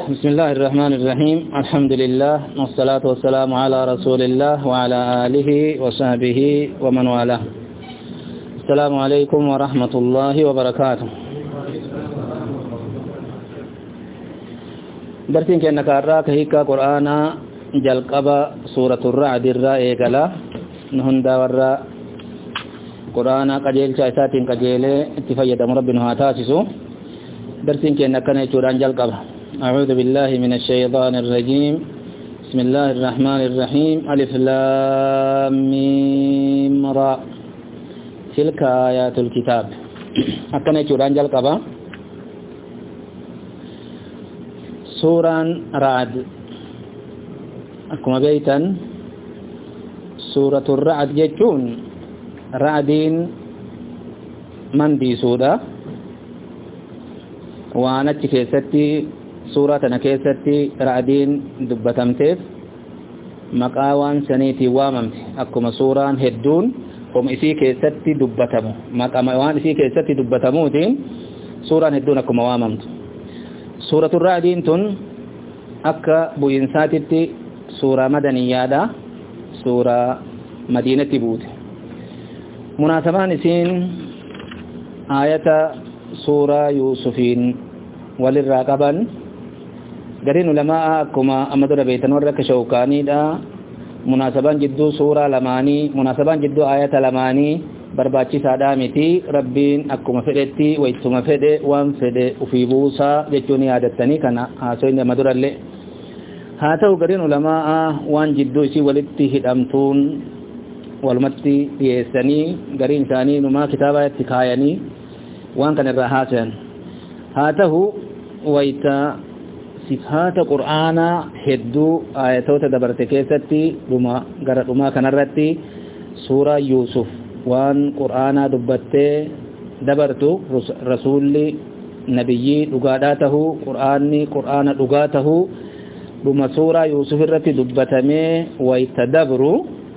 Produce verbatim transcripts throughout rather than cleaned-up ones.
بسم الله الرحمن الرحيم الحمد لله والصلاة والسلام على رسول الله وعلى آله وصحبه ومن والاه. السلام عليكم ورحمة الله وبركاته. درسين كأنك أراك هيكا قرآن جلقب سورة الرعد الرائع قال نهن داورا قرآن قجيل شايسات قجيل اتفايد ربنا هاتاسسو. درسين كأنك نيتوران جلقب. أعوذ بالله من الشيطان الرجيم. بسم الله الرحمن الرحيم. ألف لام ميم را. تلك آيات الكتاب. أكن يجوران جلقبا سورة رعد. أكما بيتا سورة الرعد يجون رعدين من دي سورة وانا تكيستي سورة نكيستي رعدين دبتمتف مقاوان سنيتي واممت أكما سورة هدون هم إسي كيستي دبتمو مقاوان إسي كيستي دبتموتين سورة هدون أكما واممت. سورة الرعدين تن أكا بوينساتي سورة مدنية دا سورة مدينة بوت مناسبان إسين آية سورة يوسفين وللراقبا قرين علماء كما أمدر بيتن ورك شوكاني دا مناسبان جدو سورة لماني مناسبان جدو آية لماني برباچي سادامتي ربين أكما فدتي ويتما فده وان فده وفي بوسا جتوني عادتني كان آسوين مدر اللي هاتو قرين علماء وان جدو سي ولدتي هدامتون والمتي يسني قرين ثاني نما كتابة اتكايني وان كان الرهاسن هاته ويتا صفات قرآن هدو آياتو تدبرت كيستي رما غرد رما كنرتي سورة يوسف وان قرآن دبت دبرتو رسول نبي دغاداته قرآن قرآن دغاته رما سورة يوسف الرتي دبتمي ويتدبرو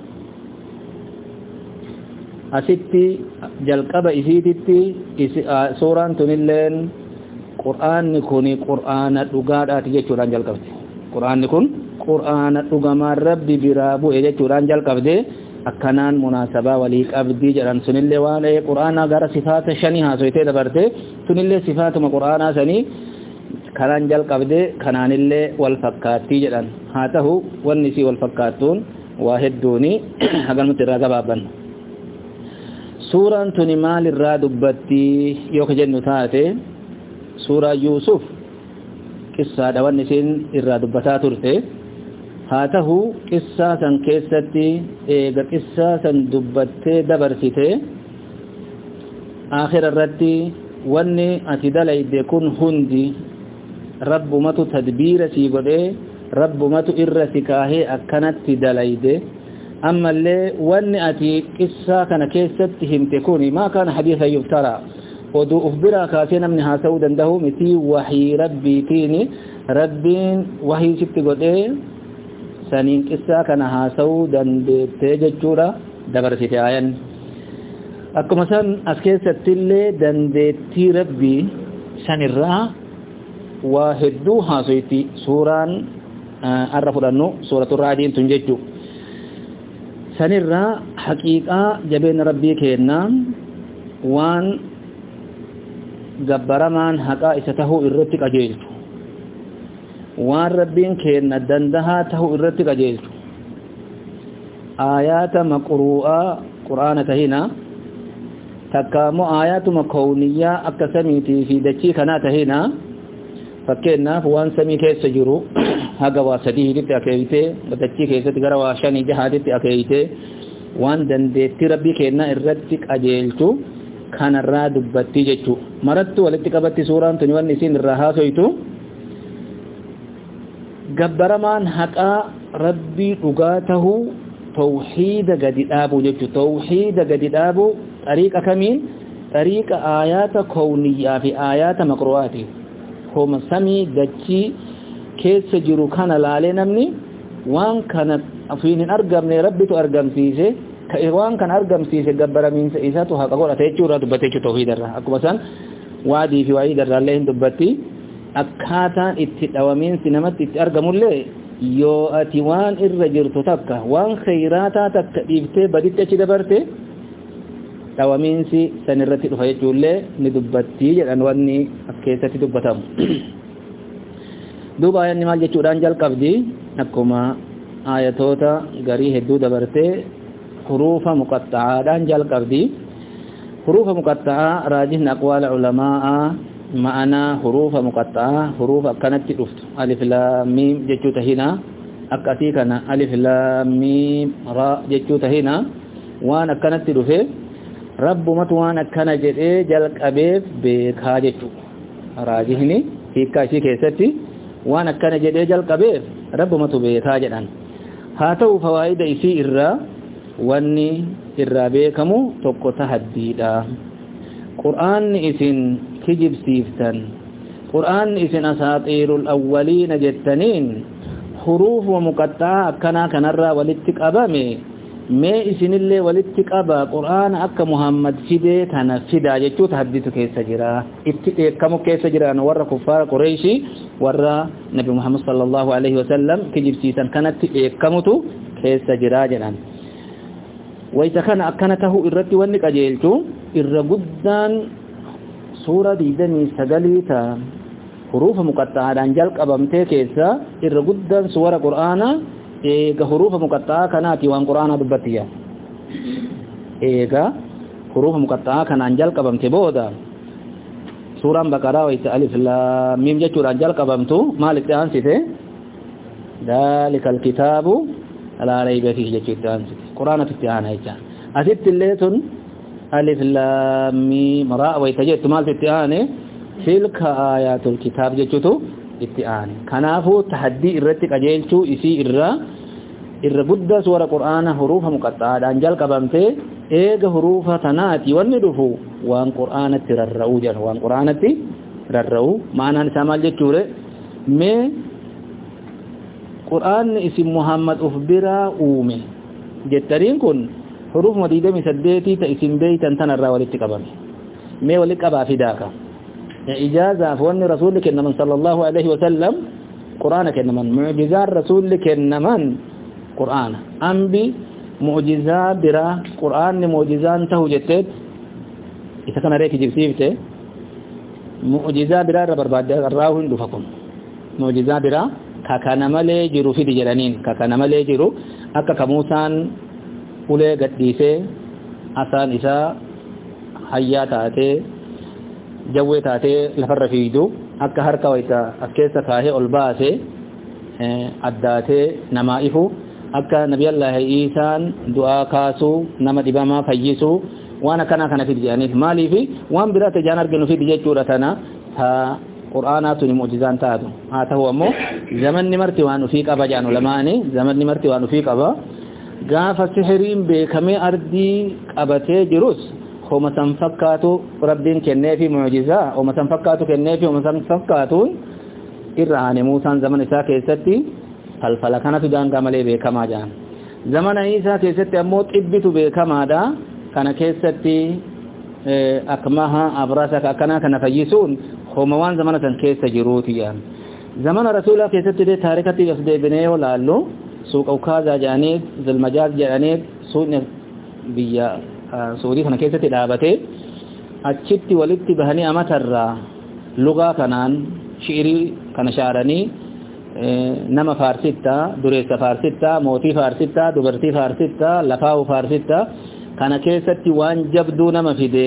asitti jalqaba isiititti suuraan tunilleen qur'aanni kun qur'aana dhugaadhaati jechuudhaan jalqabde. Qur'aanni kun qur'aana dhugamaan rabbi biraa bu'e jechuudhaan jalqabde akkanaan munaasabaa walii qabdii jedhan sunillee waan qur'aanaa gara sifaata shanii haasoytee dabarte sunillee sifaatuma qur'aanaa sanii kanaan jalqabde kanaanillee wal fakkaattii jedhan haa ta'u wanni isii wal fakkaattuun waa hedduuni hagalnutti irraa gabaabbanna. suuraan tuni maal irraa dubbatti yoo ka jennu taate suuraa Yuusuf qissaadha wanni isiin irraa dubbataa turte haa ta'u qissaa san keessatti eega qissaa san dubbattee dabarsite aakhira irratti wanni ati dalayde kun hundi rabbumatu tadbiira sii godhee rabbumatu irra si kaahee akkanatti dalayde أما اللي وان أتي قصة كان كيست هم تكوني ما كان حديثا يفترى ودو أخبرا كاسينا منها سودا ده مثي وحي ربي تيني ربين وحي شبت قد ايه سنين قصة كان ها سودا تيججورا دبرسيتي آيان أكو مثلا أسكيست اللي دندتي ربي سن الرا وهدوها سويتي سوران أعرفوا لأنه سورة الرعدين تنججو sanirraa haqiiqaa jabeenya rabbii kennaa waan gabbaramaan haqaa isa tahuu irratti qajeelchu waan rabbiin kenna dandahaa tahuu irratti qajeelchu aayaata maqruu'aa qur'aana tahina takkaamoo aayaatuma kowniyyaa akka samiitii fi dachii kanaa tahina fakkeenyaaf waan samii keessa jiru haga waa sadiitti akeeyite dachii keessatti gara waa shanii jahaatitti akeeyite waan dandeetti rabbii kenna irratti qajeelchu kanarraa dubbatti jechuu marattu walitti qabatti suuraan tuni wanni isiin irraa haasoytu gabbaramaan haqaa rabbii dhugaa tahuu tawhiida gadi dhaabu jechuu tawhiida gadi dhaabu xariiqa kamiin xariiqa aayaata kowniyyaa fi aayaata maqru'aati homa samii dachii keessa jiru kana laalee namni waan kana afiin hin argamne rabbitu argamsiise waan kana argamsiise gabbaramiinsa isaatu haqa godhate jechuudha dubbate jechuudha tawhiidarra akkuma san waadii fi waa'ii darraallee hin dubbatti akkaataan itti dhawamiinsi namatti itti argamullee yoo ati waan irra jirtu takka waan khayraataa takka dhiiftee baditti achi dabarte dhawamiinsi san irratti dhufa jechuullee ni dubbattii jedhan wanni as keessatti dubbatamu duuba ayanni maal jechuudhaan jalqabdi akkuma ayatoota garii hedduu dabartee huruufa muqaxxa'aadhaan jalqabdi huruufa muqaxxa'aa raajihni aqwaala ulamaa ma'ana huruufa muqaxxa'aa huruufa akkanatti dhuftu alif laam miim jechuu tahina akkasii kana alif laam miim ra jechuu tahina waan akkanatti dhufe rabbumatu waan akkana jedhee jalqabeef beekaa jechuu raajihni hiikkaa isii keessatti waan akkana jedhee jalqabeef rabbumatu beekaa jedhan haa ta'u fawaa'ida isii irraa wanni irraa beekamu tokko tahaddiidha qur'aanni isin kijibsiiftan qur'aanni isin asaatiirul awwaliina jettaniin huruuf wa muqaxxaa akkanaa kanarraa walitti qabame mee isinillee walitti qaba qur'aana akka muhammad fidee kana fidaa jechuu tahaddiitu keessa jira itti dheekkamu keessa jiran warra kuffaara qureeshii warra nabi muhammad sallallahu alaihi wasallam kijibsiisan kanatti dheekkamutu keessa jira jedhan wayta kana akkana tahu irratti wanni qajeelchu irra guddaan suura digdamii sagalii ta huruufa muqaxxaadhaan jalqabamtee keessa irra guddaan suura qur'aana eega huruufa muqaxxaa kanaati waan qur'aana dubbattiya eega huruufa muqaxxaa kanaan jalqabamte booda suuraan baqaraa wayta alif laam miim jechuudhaan jalqabamtu maalitti aansite daalikal kitaabu laa rayba fiihi jechuutti aansite qur'aanatti itti aana jecha asitti illee tun alif laam miim ra wayta jettu maaltu itti aane tilka aayatul kitaab jechuutu itti aane kanaafuu tahaddii irratti qajeelchuu isii irra irra guddaa suura qur'aana huruufa muqaxxaadhaan jalqabamte eega huruufa tanaati wanni dhufu waan qur'aanatti rarra'uu jedha waan qur'aanatti rarra'uu maanaan isaa maal jechuudha mee qur'aanni isin muhammad uf biraa uume jettaniin kun huruufuma digdamii saddeetii ta isin beeytan tanarraa walitti qabame mee walitti qabaa fidaaka ijaazaaf wanni rasuulli kennaman sallallahu alaihi wasallam qur'aana kennaman mu'jizaan rasuulli kennaman qur'aana ambi mu'jizaa biraa qur'aanni mu'jizaan tahu jetteet isa kana reeki jibsiifte mu'jizaa biraa irra barbaadde irraa hin dhufa kun mu'jizaa biraa kakana malee jiru fidi jedhaniin kakana malee jiru akka ka Muusaan ulee gadhiisee asaan isaa hayyaa taatee jawwee taatee lafarra fiidu akka harka wayta as keessa kaahee ol baase addaatee namaa ifu akka nabiyallaahi Iisaan du'aa kaasuu nama dhibamaa fayyisuu waan akkana kana fidi jedhaniif maaliifi waan biraa tajaan arginu fidi jechuudha tana ta qur'aanaatu ni mu'jizaan taatu haa ta'u ammoo zamanni marti waan ufii qaba jedhan ulamaani zamanni marti waan ufii qaba gaafa sihiriin beekamee ardii qabatee jirus homa san fakkaatu rabbiin kenneefi mu'jizaa homa san fakkaatu kenneefi homa san fakkaatuun irra aane Muusaan zaman isaa keessatti falfala kanatu daangaa malee beekamaa jedhan zamana isaa keessatti ammoo xibbitu beekamaadha kana keessatti akmaha abrasa akkanaa kana fayyisuun homa waan zamana san keessa jiruuti jedhan zamana rasuulaa keessatti illee taarikatti as deebinee yoo laallu suuqa ukaazaa jedhaniit zilmajaaz jedhaniit suuqni biyya suudii kana keessatti dhaabatee achitti walitti bahanii amatarraa lugaa kanaan shi'irii kana shaaranii nama faarsitta dureessa faarsitta mootii faarsitta dubartii faarsitta lafaa'u faarsitta kana keessatti waan jabduu nama fide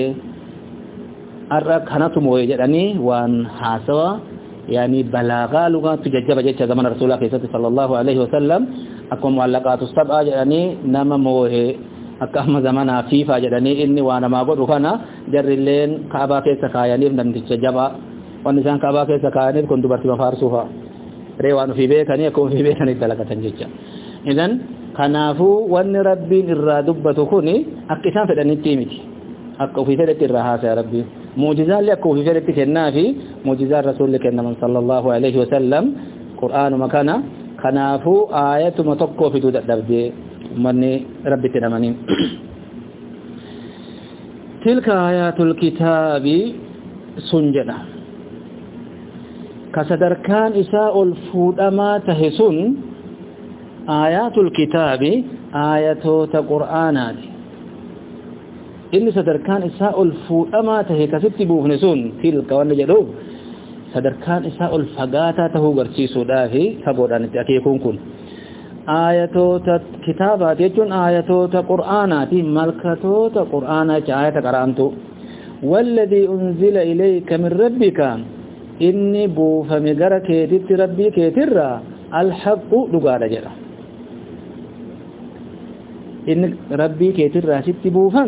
arra kanatu moo'e jedhanii waan haasawa yaani balaagaa lugaatu jajjaba jecha zaman rasuulaa keessatti sallallahu alaihi wasallam akkuma mu'allaqaatu sab'aa jedhanii nama moo'e akka amma zamanaa fiifaa jedhanii inni waa namaa godhu kana jarrilleen kaabaa keessa kaayaniif dandicha jabaa wanni isaan kaabaa keessa kaayaniif kun dubartii mafaarsuufa ree waan ofii beekanii akkuma ofii beekanii dalagatan jecha idan kanaafuu wanni rabbiin irraa dubbatu kuni akka isaan fedhanitti miti akka ofii fedhetti irraa haasaya rabbiin mu'jizaalli akka ofii fedhetti kennaa fi mu'jizaan rasuulli kennaman sallallahu alaihi wasallam qur'aanuma kana kanaafuu aayatuma tokkoo fiduu dadhabdee manni rabbitti namaniin tilka aayatul kitaabi sun jedha كصدركان إساء الفودما تهسن آيات الكتاب آيات قرآنات إن صدركان إساء الفودما تهي كستبوه نسون تلك ونجدوه صدركان إساء الفقاتا تهو غرسيسو دافي فقودان تأكيكون كن آيات كتابات يجون آيات قرآنات ملكتوت قرآنات آيات قرآنتو والذي أنزل إليك من ربك إني بوفم غركيت ربي كيتر الحق لغاد جرا إن ربي كيتر ست بوفم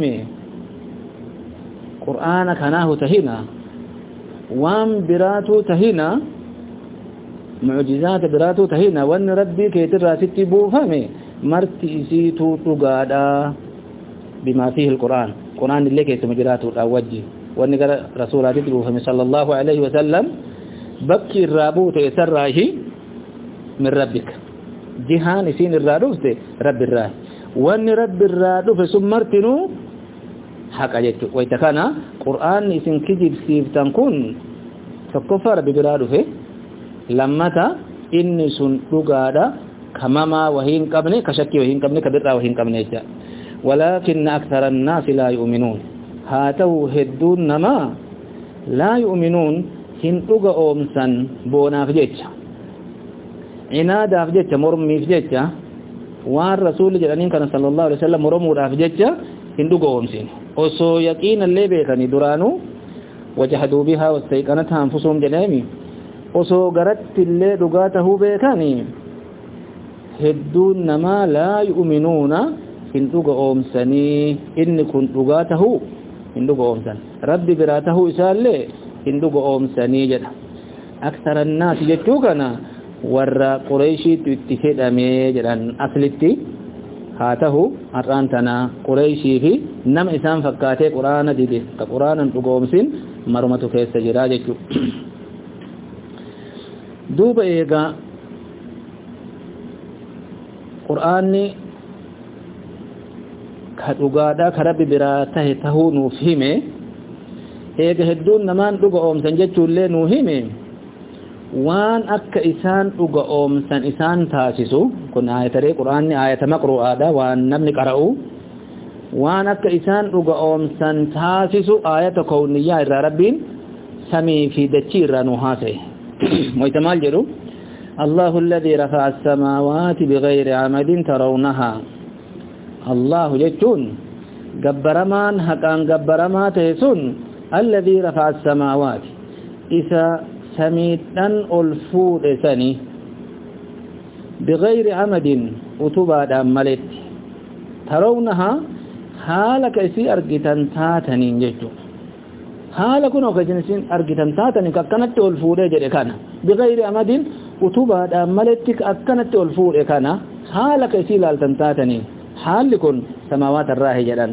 قرآن كناه تهينا وام براتو تهينا معجزات براتو تهينا وان ربي كيتر ست بوفم مرتي سيتو لغادا بما فيه القرآن قرآن اللي كيتم جراتو الأوجي وان رسولاتي بوفم صلى الله عليه وسلم بكي الرابوت يسرعه من ربك جهان سين الرادوس رب الراه وان رب الرادوس سمرتنو حق اجتو ويتكانا قرآن اسم كجيب سيفتان كون فكفر ببرادوس لما تا إني سن لغادا كماما وهين قبني كشكي وهين قبني كبرا وهين قبني جا ولكن أكثر الناس لا يؤمنون هاتو هدون نما لا يؤمنون hin dhuga oomsan boonaaf jecha inaadaaf jecha mormiif jecha waan rasuulli jedhaniin kana sallallahu alaihi wasallam mormuudhaaf jecha hin dhuga oomsin osoo yaqiinallee beekanii duraanuu wajahaduu bihaa wastayqanathaa anfusuhum jedhanii osoo garattillee dhugaa tahuu beekanii hedduun namaa laa yu'minuuna hin dhuga oomsanii inni kun dhugaa tahuu hin dhuga oomsan rabbi biraa tahuu isaallee hindugo oomsanii jedha aksara annaas jechuu kana warra qureeshiitu itti fedhamee jedhan aslitti haa tahu har'aan tana qureeshii fi nama isaan fakkaatee quraana dide ka quraanan dhugoomsin marumatu keessa jira jechuu duuba eegaa quraanni ka dhugaadhaa ka rabbi biraa tahe tahuu nuuf hime eega hedduun namaan dhuga oomsan jechuullee nuu hime waan akka isaan dhuga oomsan isaan taasisu kun aayatare quraanni aayata maqru'aadha waan namni qara'u waan akka isaan dhuga oomsan taasisu aayata kawniyyaa irraa rabbiin samii fi dachii irraa nuu haasa'e moyta maal jedhu Allahu alladhi rafa'a as-samaawaati bighayri 'amadin tarawnaha Allahu jechuun gabbaramaan haqaan gabbaramaa ta'e sun الذي رفع السماوات إذا سميتن الفود سني بغير عمد أتبا داملت ترونها حالك إسي أرقتن تاتنين جيتو حالكون أخجنسين أرقتن تاتنين كأكنت الفود جريكانا بغير عمد أتبا داملت كأكنت الفود كانا حالك إسي لالتن تاتنين حالكون سماوات الراهي جدان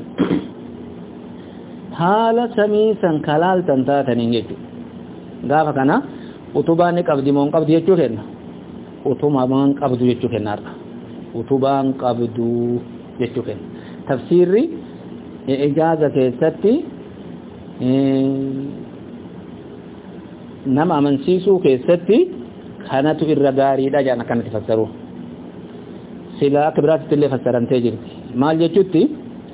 haala samii san kalaaltan taataniin jechuudha gaafa kana utubaan qabdi moo qabdi jechuu kenna utumaan qabdu jechuu kennaarra utubaan qabdu jechuu kenna tafsiirri ijaaza keessatti nama amansiisuu keessatti kanatu irra gaariidha jedhan akkanatti fassaru silaa akka biraatti illee fassaramtee jirti maal jechuutti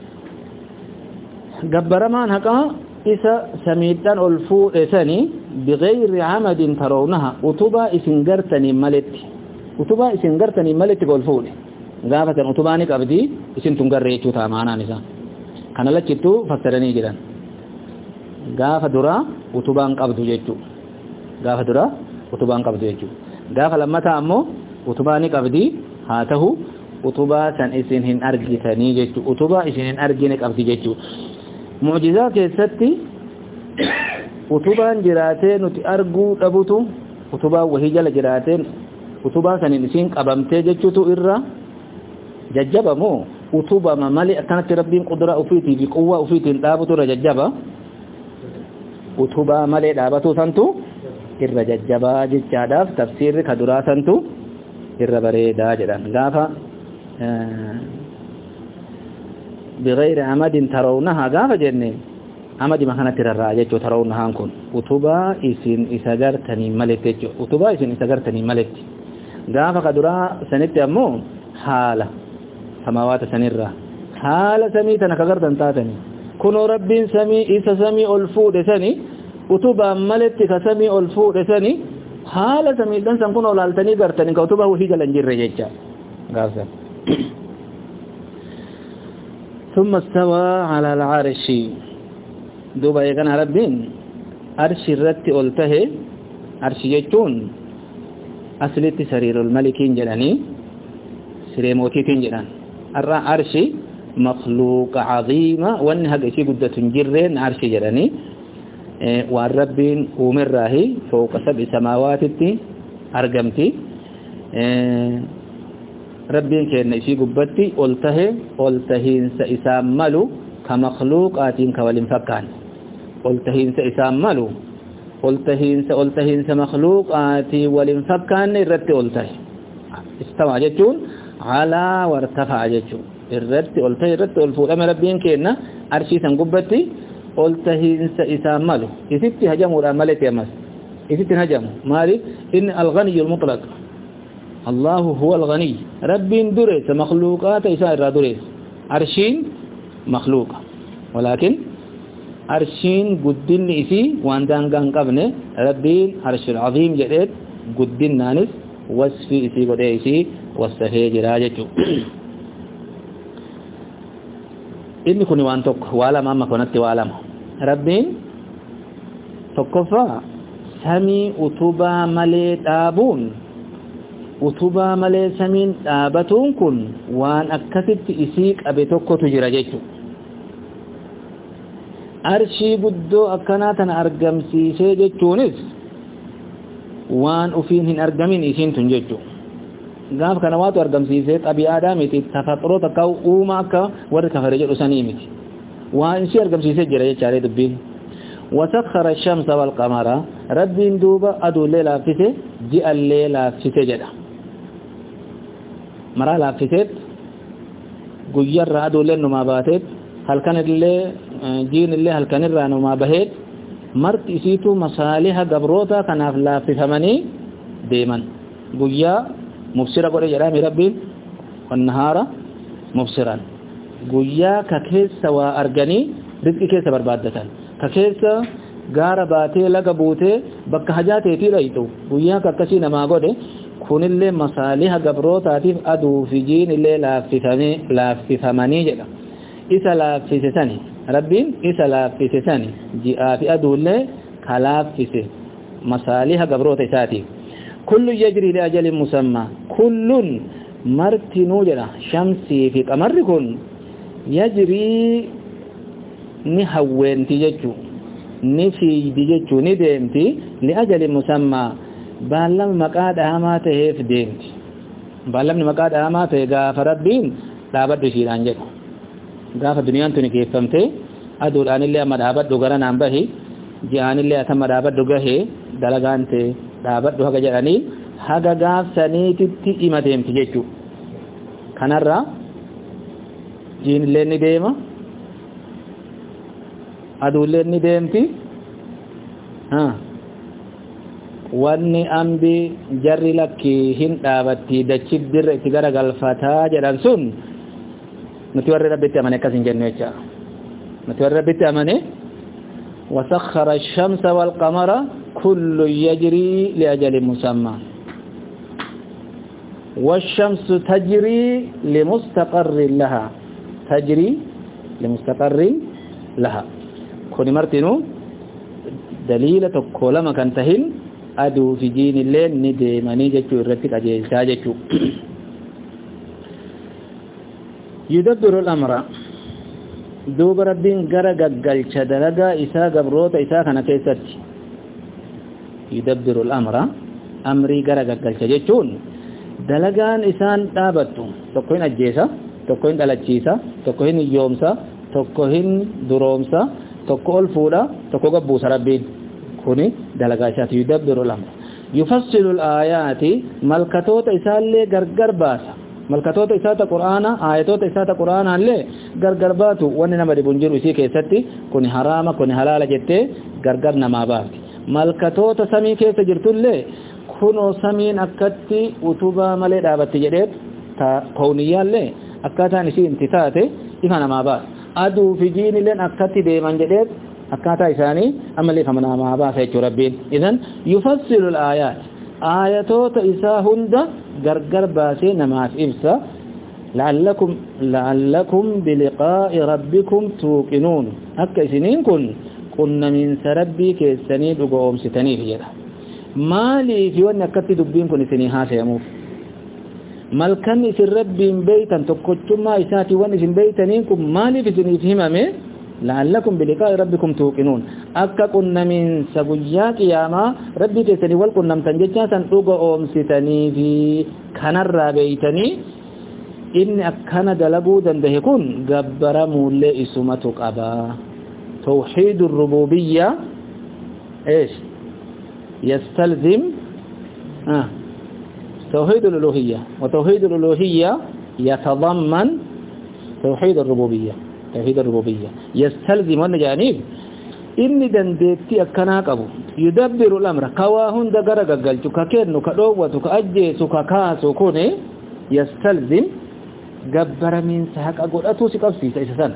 gabbaramaan haqaa isa samiidhaan ol fuudhesanii bighayri amadin tarawnaha utubaa isin gartanii maletti utubaa isin gartanii maletti ol fuudhe gaafatan utubaani qabdi isin tun garree jechuu ta'a maanaan isaa kana lachittuu fassaranii jiran gaafa dura utubaan qabdu jechuu gaafa dura utubaan qabdu jechuu gaafa lammataa ammoo utubaani qabdi haa tahu utubaa san isin hin argitanii jechuu utubaa isin hin argine qabdi jechuu mu'jizaa keessatti utubaan jiraatee nuti arguu dhabutu utubaa wahii jala jiraatee utubaa sanin isin qabamtee jechuutu irra jajjabamoo utubama malee akkanatti rabbiin qudraa ufiitii fi quwwaa ufiitiin dhaabutu irra jajjaba utubaa malee dhaabatu santu irra jajjabaa jechaadhaaf tafsiirri ka duraa santu irra bareedaa jedhan gaafa بغير عمد ترونها غاف جنة amadi makana tirarraa jechuu tarawun haan kun utubaa isin isa gartanii maletti jechuu utubaa isin isa gartanii maletti gaafa kaduraa sanitti ammoo haala samawaata sanirraa haala samii tana ka gartan taatanii kunoo rabbiin samii isa samii ol fuudhe sani utubaa maletti ka samii ol fuudhe sani haala samii dan san kunoo laaltanii gartanii ka utubaa wahii galan jirre jecha gaafsan ثم استوى على العرش دوبا يغنى ربين عرش الرت قلته عرش يجون أصلت سرير الملكين جلاني سرير موتيتين جلان الرا عرش مخلوق عظيمة وانها قيسي قدة جرين عرش جلاني اه والربين أمره فوق سبع سماوات أرقمتي اه ربين كأن إشي قبتي قلته قلتهين سإساملو كمخلوقات كوالين فكان قلتهين سإساملو قلتهين سألتهين سمخلوقات والين فكان الرد قلته استوى جتون على وارتفع جتون الرد قلته الرد قلفو أما ربين كأن أرشي سنقبتي قلتهين سإساملو إذن هجموا الأمالة يمس إذن هجموا مالي إن الغني المطلق الله هو الغني رب درس مخلوقات إسائر درس عرشين مخلوق ولكن عرشين قدن إسي واندان قان قبنه ربين عرش العظيم جديد قدن نانس وصفي إسي قد إسي وصفه جراجته إني كوني وان توك والا ماما كونت والا ربين توقفا سمي أتوبا ملي تابون utubaa malee samiin dhaabatuun kun waan akkasitti isii qabe tokkotu jira jechuudha. Arshii guddoo akkanaa tana argamsiisee jechuunis waan ufiin hin argamin isiin tun jechuudha. Gaafa kana waatu argamsiisee xabi'aadhaa miti tafaxuroo takka uuma akka warri kafare jedhu sanii miti. Waan isii argamsiisee jira jechaalee dubbiin. وسخر الشمس والقمر رب دوبا أدو الليل فيته جاء الليل فيته جدا مرا لافيت غير رادو لن ما باتت هل كان اللي جين اللي هل كان الرانو ما بهت مرت اسيتو مصالح غبروتا كان لا في ثمني ديمن غيا مبصرا قول جرام ربي والنهار مبصرا غيا ككيس سوا ارغني رزق كيس بربادتن ككيس غار باتي لغا بوته بك حاجاتي تي ريتو غيا ككسي نما غده kunillee masaaliha gabrootaatiif aduu fi jiin illee laaffifamee laaffifamanii jedha isa laaffisani rabbiin isa laaffisani ji'aa fi aduullee ka laaffise masaaliha gabroota isaatiif kullu yajri li ajalin musamma kullun martinuu jedha shamsii fi qamarri kun yajrii ni hawweenti jechuu ni fiigdi jechuu ni deemti li ajalin musammaa baalam maqaa dhahamaa ta'eef deemti baalamni maqaa dhahamaa ta'e gaafa rabbiin dhaabadhu ishiidhaan jedhu gaafa duniyaan tuni keeffamte aduudhaan illee amma dhaabadhu gara naan bahi ji'aan illee atama dhaabadhu gahee dalagaan ta'e dhaabadhu haga jedhanii haga gaafsaniititti ima deemti jechuu kanarraa jiin illee ni deema aduullee ni deemti haa wanni ambi jarri lakki hin dhaabatti dachit dirra itti gara galfataa jedhan sun nuti warri rabbitti amane akkas hin jennu jecha nuti warri rabbitti amane wasakhara ash-shamsa wal qamara kullu yajri li ajalin musamma wash-shamsu tajri li mustaqarrin laha tajri li mustaqarrin laha kuni martinu dalila tokko lama kan tahin aduu fi jiin illee ni deemanii jechuu irratti qajeelchaa jechuu yudabbiru al-amra duuba rabbiin gara gaggalcha dalagaa isaa gabroota isaa kana keessatti yudabbiru al-amra amrii gara gaggalcha jechuun dalagaan isaan dhaabattu tokko hin ajjeesa tokko hin dhalachiisa tokko hin hiyyoomsa tokko hin duroomsa tokko ol fuudha tokko gabbuusa rabbiin kuni dalagaa isaati yudabbiru al-amra yufassilu al-ayati malkatoota isaallee gargar baasa malkatoota isaata quraana ayatoota isaata quraana illee gargar baatu wanni nama dhibun jiru isii keessatti kun haraama kun halaala jettee gargar namaa baafti malkatoota samii keessa jirtullee kunoo samiin akkatti utubaa malee dhaabatti jedhee ta kauniyyaallee akkaataan isii inti taate ifa namaa baasa aduu fi jiinilleen akkatti deeman jedhee akkaataa isaanii amallee kama namaa baasa jechuu rabbiin idan yufassilu al-aayaat ayatoota isaa hunda gargar baasee namaaf ibsa la'allakum la'allakum biliqaa'i rabbikum tuuqinuun akka isiniin kun qunnamiinsa rabbii keessanii dhugoomsitaniif jedha maaliif wanni akkatti dubbiin kun isinii haasayamuuf malkan isin rabbiin beeytan tokkochummaa isaatii wanni isin beeytaniin kun maaliif isiniif himame la'allakum biliqaa'i rabbikum tuuqinuun akka qunnamiinsa guyyaa qiyaamaa rabbii keessanii wal qunnamtan jechaa san dhugoomsitaniif kanarraa beeytanii inni akkana dalaguu dandahe kun gabbaramuullee isumatu qaba توحيد الربوبية ايش يستلزم آه. توحيد الألوهية وتوحيد الألوهية يتضمن توحيد الربوبية توحيد الربوبية يستلزم أن جانب إني دندتي أكناك أبو يدبر الأمر كواهن دقرق قلت ككين كدوة كأجيس ككاس كوني يستلزم قبر من سحق أقول أتوسي قبسي سيسسان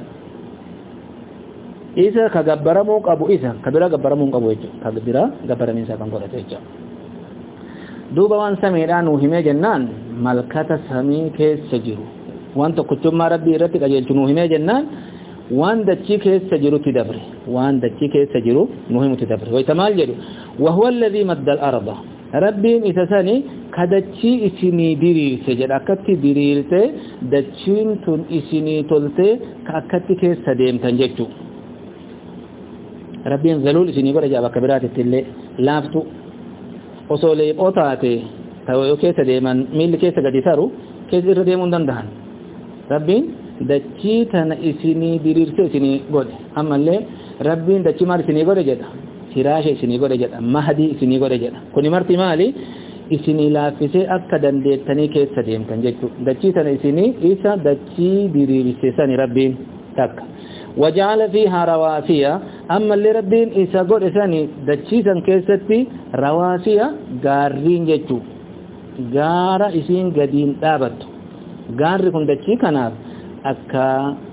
isa ka gabbaramu qabu isa kabira gabbaramu qabu jechu kabira gabbaramin sa kan godhate jechu duuba waan samiidhaan nu himee jennaan malkata samii keessa jiru waan tokkochummaa rabbii irratti qajeelchu nu himee jennaan waan dachii keessa jirutti dabre waan dachii keessa jiru nu himutti dabre wayta maal jedhu wa huwa alladhi madda al-arda rabbiin isa sani kadachii isinii diriirse jedha akkatti diriirte dachiin tun isinii tolte ka akkatti keessa deemtan jechu rabbiin zalul isinii godha jaaba kabiraatitti illee laaftu osoo leeqoo taate ta'oo keessa deeman miilli keessa gadi taru keessa irra deemuu hin danda'an rabbiin dachii tana isinii diriirse isinii godhe ammallee rabbiin dachii maal isinii godhe jedha firaasha isinii godhe jedha mahdii isinii godhe jedha kuni marti maali isinii laaffisee akka dandeettanii keessa deemtan jechuudha dachii tana isinii isa dachii diriirse sani rabbiin takka وجعل فيها رواسي أما اللي ربين إسا قد إساني دجيسا كيستي رواسي غارين جيتو غارة إسين قدين دابت غار كن دجي كناف أكا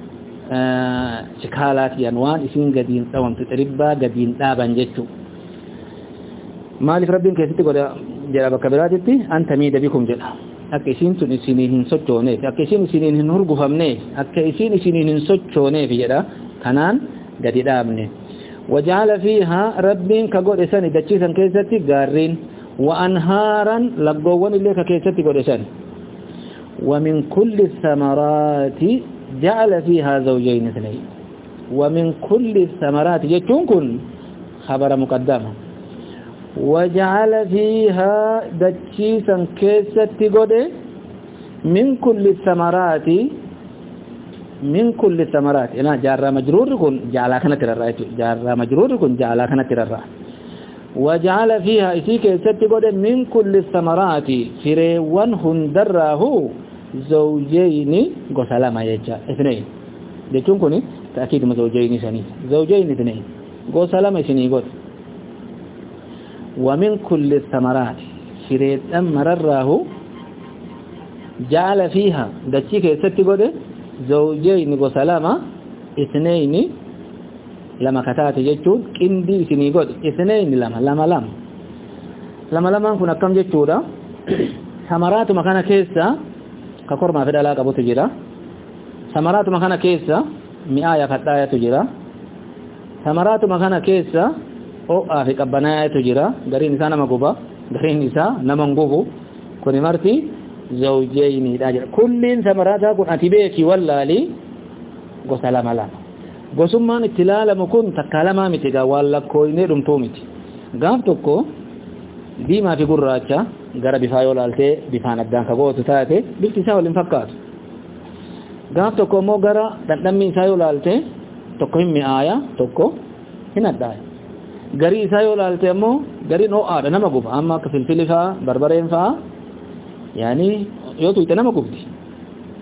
شكالات ينوان إسين قدين دوام تتربا قدين دابا جيتو مالك ربين كيستي قد جلب كبراتي أن تميد بكم جلها akka isiin tun isiniin hin sochooneef akka isiin isiniin hin hurgufamneef akka isiin isiniin hin sochooneef jedha kanaan gadi dhaabne waja'ala fiihaa rabbiin ka godhe sani dachiisan keessatti gaarriin wa anhaaran laggoowwan illee ka keessatti godhe sani wa min kulli thamaraati ja'ala fiihaa zawjayn ithnayn wa min kulli thamaraati jechuun kun khabara muqaddama وجعل فيها دجيسا كيستي غودي من كل الثمرات من كل الثمرات انا جار مجرور كن جعل كنا ترى جار مجرور كن جعل كنا ترى وجعل فيها اسي كيستي غودي من كل الثمرات فريوان هندره زوجين غسلما يجا اثنين دچون كوني تاكيد زوجين ثاني زوجين اثنين غسلما سني غود ومن كل الثمرات شريت مرره جعل فيها دچيك ستي غده زوجين وسلاما اثنين لما كتات جچود قندي سني غد اثنين لما لما لما لما لما كنا كم جچودا ثمرات مكان كيسا كقرما فدلا قبو تجرا ثمرات مكان كيسا مئة فتايا تجرا ثمرات مكان كيسا o afi qabanaayatu jira gariin isaa nama guba gariin isaa nama ngubu kuni marti zawjayni da jira kullin samarata kun ati beeki wallaali gosa lama lama gosummaan itti laalamu kun takkalama miti ga walla koyne dhumtuu miti gaaf tokko diimaa fi gurraacha gara bifaa yoo laaltee bifaan addaan ka gootu taate bifti isaa waliin fakkaatu gaaf tokko immoo gara dhandhammi isaa yoo laaltee tokko hin mi'aaya tokko hin addaaya garii isaa yoo laalte ammoo gariin ho'aadha nama guba amma akka filfili faa barbareen faa yaani yoo tuute nama gubdi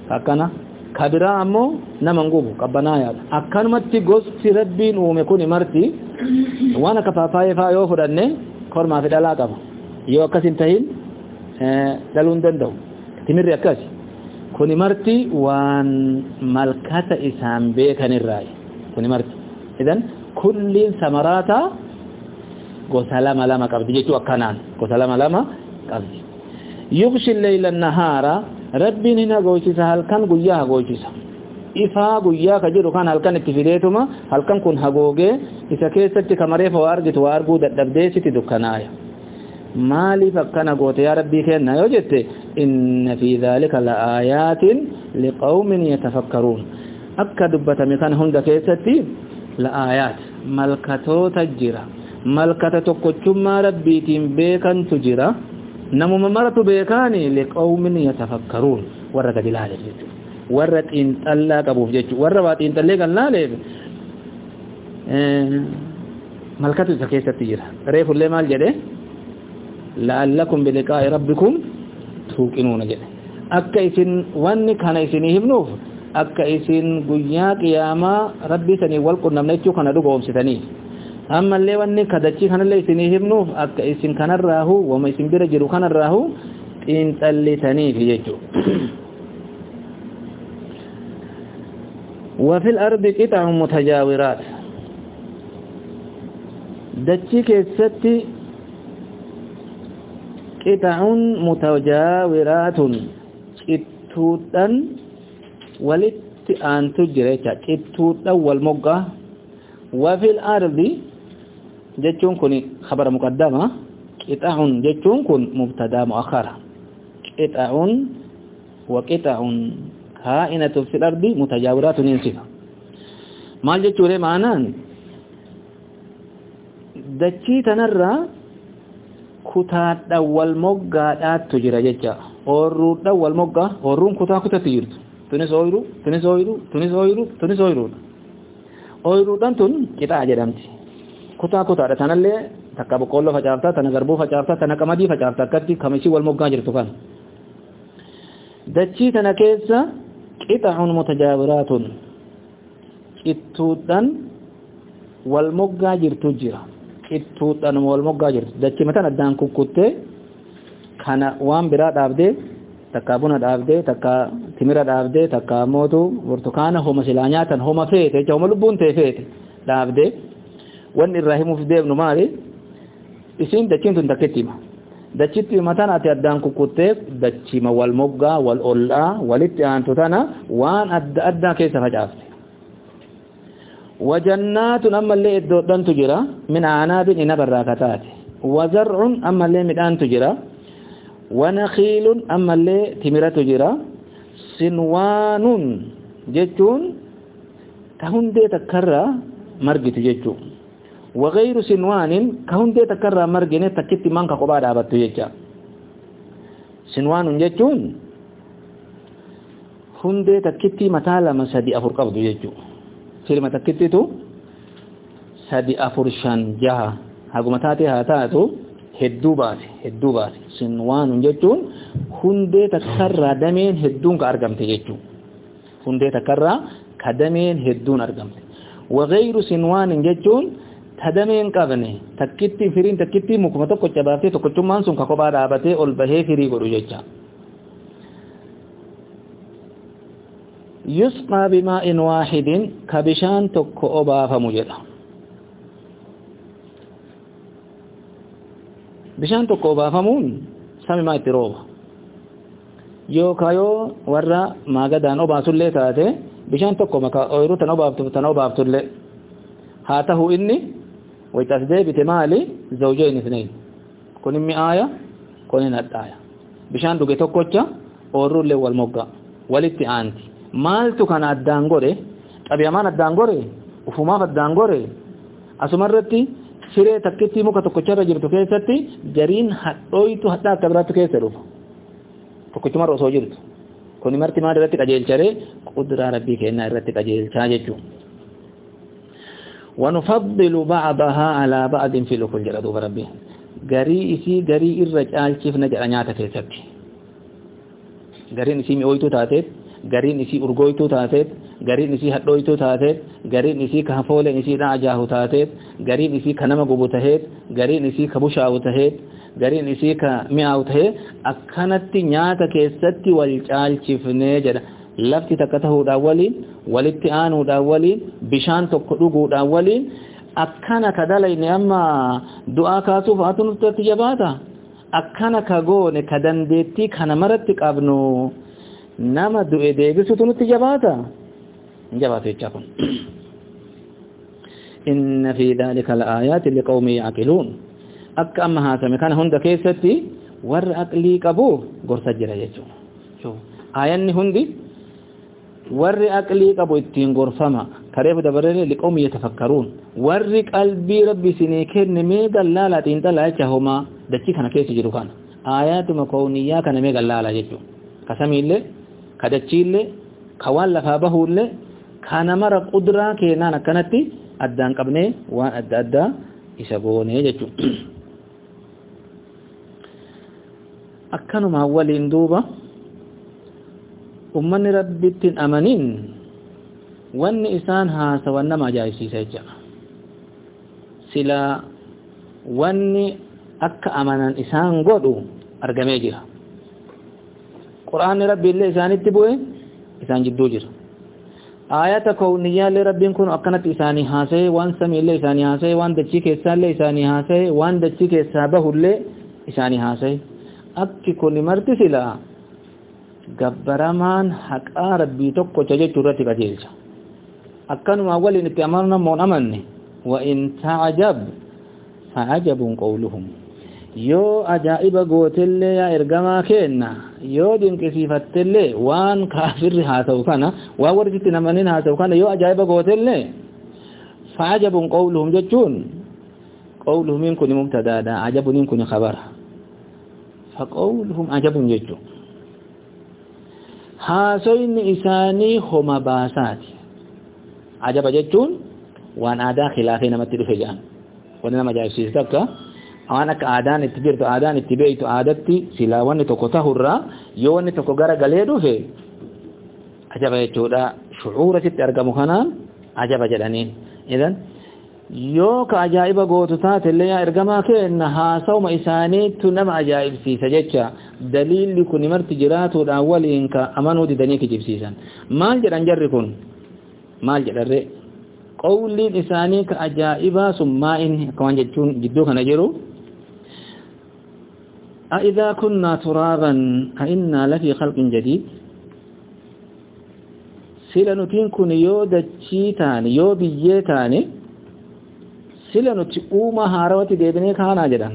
akkana kabira ammoo nama ngubu qabbanaaya akkanumatti gosti rabbiin uume kun marti waan akka paapaayaa faa yoo fudhanne kormaa fi dhalaa qaba yoo akkasin tahin dhaluun danda'u timirri akkas kun marti waan malkata isaan beekanirraa kun marti idan kulliin samarata gosa lama lama qabdi jechuu akkanaan gosa lama lama qabdi yughshi al-layla an-nahara rabbiin hina goochisa halkan guyyaa goochisa ifaa guyyaa ka jiru kan halkan itti fideetuma halkan kun hagoogee isa keessatti kamaree fa'aa argitu waa arguu dadhabdee sitti dukkanaaya maaliif akkana goote yaa rabbii kenna yoo jette inna fi dhalika la'aayatin liqaumin yatafakkaruun akka dubbatame kan hunda keessatti la'aayaat malkatoota jira malkata tokkochummaa rabbiitiin beekantu jira namuma maratu beekani liqaumin yatafakkaruun warra gadi ilaaleef jechuudha warra xiinxallaa qabuuf jechuudha warra waa xiinxallee kan laaleef malkatu isa keessatti jira reefullee maal jedhe la'allakum biliqaa'i rabbikum tuuqinuuna jedhe akka isin wanni kana isinii himnuuf akka isin guyyaa qiyaamaa rabbii sanii wal qunnamne jechuu kana dhugoomsitanii ammallee wanni kadachii kanallee isinii himnuuf akka isin kanarraahu wama isin bira jiru kanarraahu xiinxallitaniif jechuu وفي الأرض قطع متجاورات دچي كيستي قطع متجاورات قطوطن ولت أن تجريتا قطوطن والمقة وفي الأرض جتون كوني خبر مقدمة قطع جتون كون مبتدا مؤخر قطع وقطع كائنة في الأرض متجاورات ينصفة ما جتوري معنان دچي تنرى كتات والمقة تجرى جتا ورود والمقة ورون كتا كتا تجرت تنس أويرو تنس أويرو تنس أويرو تنس أويرو أويرو تنتون كتا أجرمتي كتا كتا تنالي تكابو قولو فجارتا تنغربو فجارتا تنكمدي فجارتا كتي كمشي والمقة جرتو كان دچي تنكيسا قطع متجاورات قطوطن والمقة جرتو جرا قطوطن والمقة جرتو دچي متى ندان كوكوتي كان وان برا دابدي takka buna dhaabdee takka timira dhaabdee takka mootu burtukaana homa silaanyaatan homa feete jecha homa lubbuun ta'e feete dhaabdee wanni irraa himuuf deemnu maali isin dachiin tun takkittima dachitti mataan ati addaan kukkuttee dachima wal moggaa wal ollaa walitti aantu tana waan adda addaa keessa facaafte wajannaatun ammallee iddoodhantu jira min aanaabin ina barraakataati wazar'un ammallee midhaantu jira ونخيل أما اللي تمرة جرا سنوان جتون كهون دي تكرر مرجت جتو وغير سنوان كهون دي تكرر مرجنة تكت مانك قبادة عبدت جتا سنوان جتون هون دي تكت متالا مسادي أفر قبض جتو سلمة تكت تو سادي أفر شان جها هاقو متاتي هاتاتو hedduu baate hedduu baate sinwaan jechuun hundee takkarraa dameen hedduun ka argamte jechuun hundee takkarraa ka dameen hedduun argamte wagayru sinwaan jechuun ta dameen qabne takkitti firiin takkitti mukuma tokko cabaaftee tokkochummaan sun ka kophaa dhaabatee ol bahee firii godhu jecha yusqaa bimaa'in waahidin ka bishaan tokko obaafamu jedha bishaan tokko obaafamuun samimaa itti rooba yookaan yoo warra maagadaan obaasullee taate bishaan tokko maka ooyiruu tan obaaftu tan obaaftullee haa ta'u inni wayitaas deebite maali zawjeen isnayn kun immi aaya kun hin addaaya bishaan dhuge tokkocha ooyirullee wal mogga walitti aanti maaltu kana addaan godhe xabiyamaan addaan godhe ufumaaf addaan godhe asumarratti siree takkitti muka tokkocharra jirtu keessatti gariin hadhooytu hadhaa akka biraatti keessa dhufa tokkochumarra osoo jirtu kun marti maal irratti qajeelcharee qudraa rabbii kennaa irratti qajeelchaa jechuun wanufaddilu ba'dahaa alaa ba'din fil ukul jedha duuba rabbii garii isii garii irra caalchifna jedha nyaata keessatti gariin isii mi'ooytu taateet gariin isii urgoytuu taateet gariin isii hadhooytuu taateet gariin isii ka hafooleen isii dhaajahu taateet gariin isii ka nama gubu taheet gariin isii ka bushaawu taheet gariin isii ka mi'aawu tahee akkanatti nyaata keessatti wal caalchifnee jedha lafti takka tahuudhaan waliin walitti aanuudhaan waliin bishaan tokko dhuguudhaan waliin akkana ka dalayne amma du'aa kaasuuf atu nutti jabaata akkana ka goone ka dandeettii kana maratti qabnu nama du'e deebisutu nutti jabaata jabaata jechaa kun inna fi dhalika la'aayatin liqawmin ya'qiluun akka amma haasame kana hunda keessatti warra aqlii qabu gorsa jira jechuudha aayanni hundi warri aqlii qabu ittiin gorfama kareef dabaree liqawmin yatafakkaruun warri qalbii rabbi sinii kenne mee gallaala xiinxalaa jecha homaa dachii kana keessa jiru kana aayatuma kawniyyaa kana mee gallaala jechuudha kasamiillee ka dachiillee ka waan lafaa bahuullee kana mara qudraa keenaan akkanatti addaan qabnee waan adda addaa isa goonee jechuudha akkanuma waliin duuba ummanni rabbittiin amanin wanni isaan haasawan nama ajaa'ibsiisa jechuudha sila wanni akka amanan isaan godhu argamee jira quraanni rabbiillee isaanitti bu'e isaan jidduu jira ayata kawniyaallee rabbiin kun akkanatti isaanii haasa'e waan samiillee isaanii haasa'e waan dachii keessaallee isaanii haasa'e waan dachii keessaa bahullee isaanii haasa'e akki kun marti sila gabbaramaan haqaa rabbii tokkocha jechuu irratti qajeelcha akkanuma waliin itti amanna moon amanne wa in ta'jab fa'ajabun qawluhum yoo ajaa'iba gootellee yaa ergamaa kenna yoo dinqisiifattellee waan kaafirri haasa'u kana waan warritti namanin haasa'u kana yoo ajaa'iba gootellee fa'ajabun qawluhum jechuun qawluhum kun mubtadaadha ajabun kun khabara fa qawluhum ajabun jechuun haasoyni isaanii homa baasaati ajaba jechuun waan aadaa khilaafee namatti dhufe jedhan wanni nama ajaa'ibsiisu takka waan akka aadaan itti jirtu aadaan itti beeytu aadatti silaa wanni tokko tahurraa yoo wanni tokko gara galee dhufe ajaba jechuudha shucuura sitti argamu kanaan ajaba jedhaniin idan yoo ka ajaa'iba gootu taatellee yaa ergamaa kenna haasawma isaaniitu nama ajaa'ibsiisa jecha daliilli kun marti jiraatuudhaan waliin ka amanuu didanii kijibsiisan maal jedhan jarri kun maal jedharre qawliin isaanii ka ajaa'ibaa sun maa'in kawan jechuun jidduu kana jiru أإذا كنا ترابا أئنا لفي خلق جديد سلا نتين كن يو دچيتان يو بيتان سلا نتقوم هاروتي ديبني كانا جدان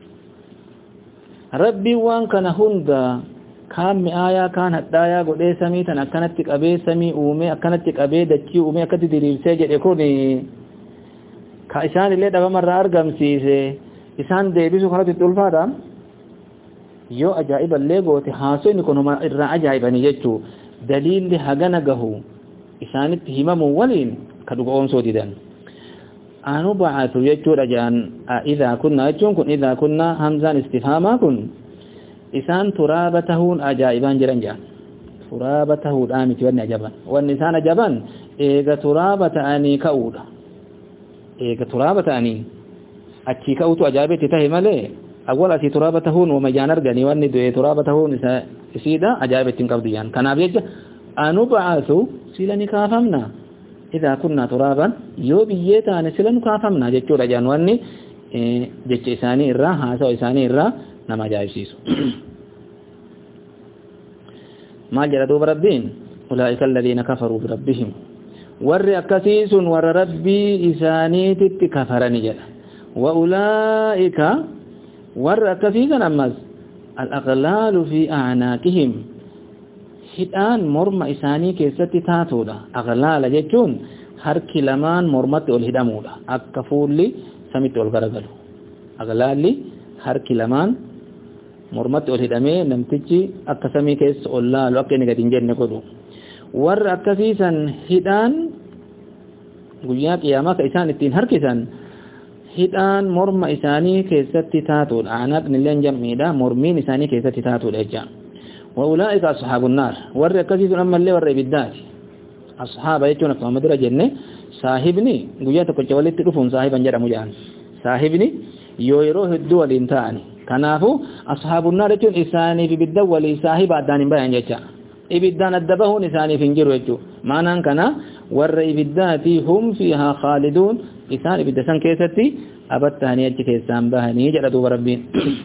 ربي وان كان هندا كان آيا كان هدايا قدي سمي تن أكنت تقبي سمي أومي أكنت تقبي دچي أومي أكنت ديريب سيجد يكوني كإسان اللي دقا مرة أرقم سيسي إسان ديبسو خلط التلفا دام yoo ajaa'iba illee goote haasoyni kunuma irraa ajaa'ibanii jechuu daliilli hagana gahu isaanitti himamu waliin ka dhugoomsoo didan anu ba'atu jechuudha jaan idhaa kunna jechuun kun idhaa kunna hamzaan istifhaamaa kun isaan turaaba tahuun ajaa'ibaan jiran jaan turaaba tahuudhaa miti wanni ajaban wanni isaan ajaban eega turaaba ta'anii ka'uudha eega turaaba ta'anii achii ka'utu ajaa'ibetti tahe malee أول أسي ترابتهون ومجان أرغني واني دوئي ترابتهون إسيدا أجابت قبضيان كان أبيج أنبعثوا سيلاني كافمنا إذا كنا ترابا يو بييتان سيلاني كافمنا جيكو رجان واني جيكو إساني إرى هاسو إساني إرى نما جائب سيسو ما جردوا بربين أولئك الذين كفروا بربهم ور أكسيس ور ربي إساني تتكفرني جل وأولئك warra akkasii kan ammas al-aghlaalu fi a'naaqihim hidhaan morma isaanii keessatti taatuudha aghlaala jechuun harki lamaan mormatti ol hidhamuudha akka fuulli samitti ol garagalu aghlaalli harki lamaan mormatti ol hidhamee namtichi akka samii keessa ol laalu akka inni gadi hin jenne godhu warra akkasii san hidhaan guyyaa qiyaamaa ka isaan ittiin harkisan hidhaan morma isaanii keessatti taatuudha aanaqni illee jam'iidha mormiin isaanii keessatti taatuudha jecha وأولئك أصحاب النار ور كثير أما اللي ور بالذات أصحاب يجون في مدرة جنة صاحبني قويات كل جوالي تلفون صاحبا جرى مجان صاحبني يويروه الدول انتاني كنافو أصحاب النار يجون إساني في بالدول صاحب عدان بيان جيشا إبدان الدبه نساني في انجر وجو معنى كنا ور إبدات هم فيها خالدون إسان إبدسان كيستي أبتاني أجي كيسان بهني جردوا بربين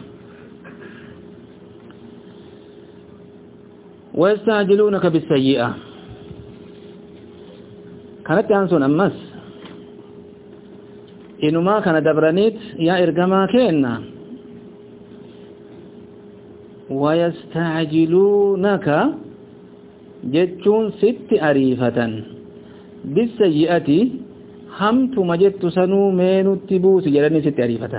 ويستعجلونك بالسيئة كانت ينسون أمس إنما كان دبرانيت يا إرقما كينا ويستعجلونك جتون ست أريفة بالسيئة همت مجدت سنو مينو التبوس جلني ست أريفة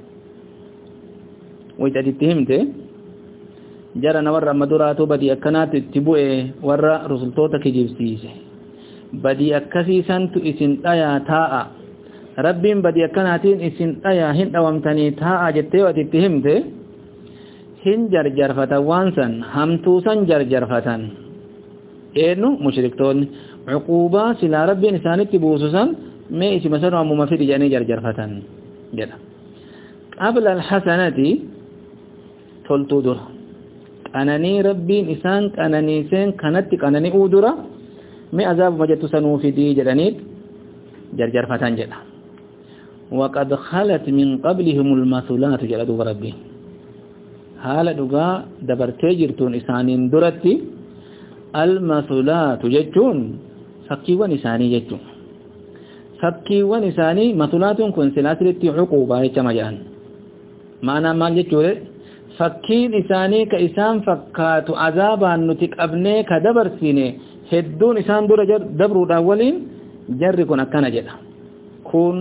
ويتدتهمت جرى نور مدراتو بدي أكنات التبوء ورى رسلتوتك جبسيسه بدي أكسيسان تو إسن آيا تاء رب بدي أكناتين إسن آيا هن أوامتني تاء جتة وتتهمت هن جرجر فتوانسا همتوسا جرجر فتن إنو مشركتون عقوبة سلا رب إنسان تبوسسا ما اسم سنو أمو مفيد جاني جرجر فتن جدا قبل الحسنة تلتو در أنني ربي إنسان أنني سين كانت أنني أودرا ما عذاب مجد سنو في دي جدانيت جرجر فتن جدا وقد خلت من قبلهم المثلات جلدوا ربي حالة دقاء دبرتي جرتون إسانين درتي المثلات جتون فكيوان إساني جتون فكيوان إساني مثلات كن سلاسلتي عقوبة جمجان معنى ما جتون فكين إساني كإسان فكات عذابا نتك أبني كدبر سيني هدون إسان دور جر دبروا الأولين جركن أكنا جدا كون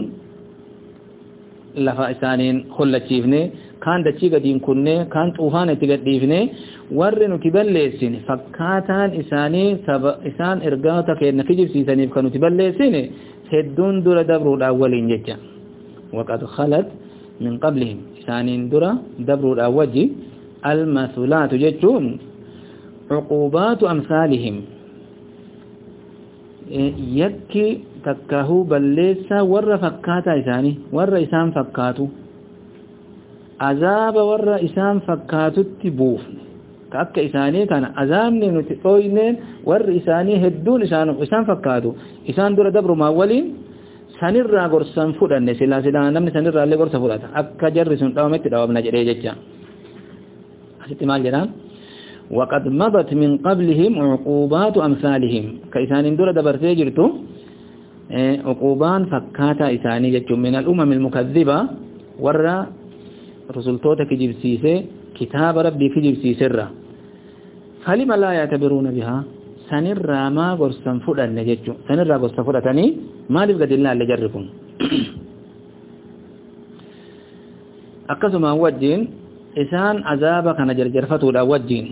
لفا إسانين خلة شيفني كان دچي قديم كنه كان طوفان تقديفنه ورن تبلسين فكاتان إساني سب إسان إرقاتا كأن كجب سيساني كانوا تبلسين هدون دور دبروا الأولين جدا وقد خلت من قبلهم إسانين دور دبروا الأول المثلات جدون عقوبات أمثالهم يكي تكهو بلسا ور فكاتا إساني ور إسان فكاتو عذاب ور إسان فكاتو تبوف كأكا إساني كان عذابني نتقوينين ور إساني هدون إسانو إسان فكاتو إسان دور دبروا ما أولين sanirraa gorsan fudhanne silaa silaa namni sanirraa illee gorsa fudhata akka jarri sun dhawametti dhawamna jedhee jecha asitti maal jedhaan waqad madat min qablihim uqubaatu amsaalihim ka isaanin dura dabarsee jirtu uqubaan fakkaataa isaanii jechuun min al-umam al-mukadhiba warra rusultoota kijibsiise kitaaba rabbii kijibsiiserra falima laa ya'tabiruuna bihaa sanirraa maa gorsan fudhanne jechuun sanirraa gorsa fudhatanii maaliif gadillaan illee jarri kun akkasuma wajjin isaan azaaba kana jarjarfatuudha wajjin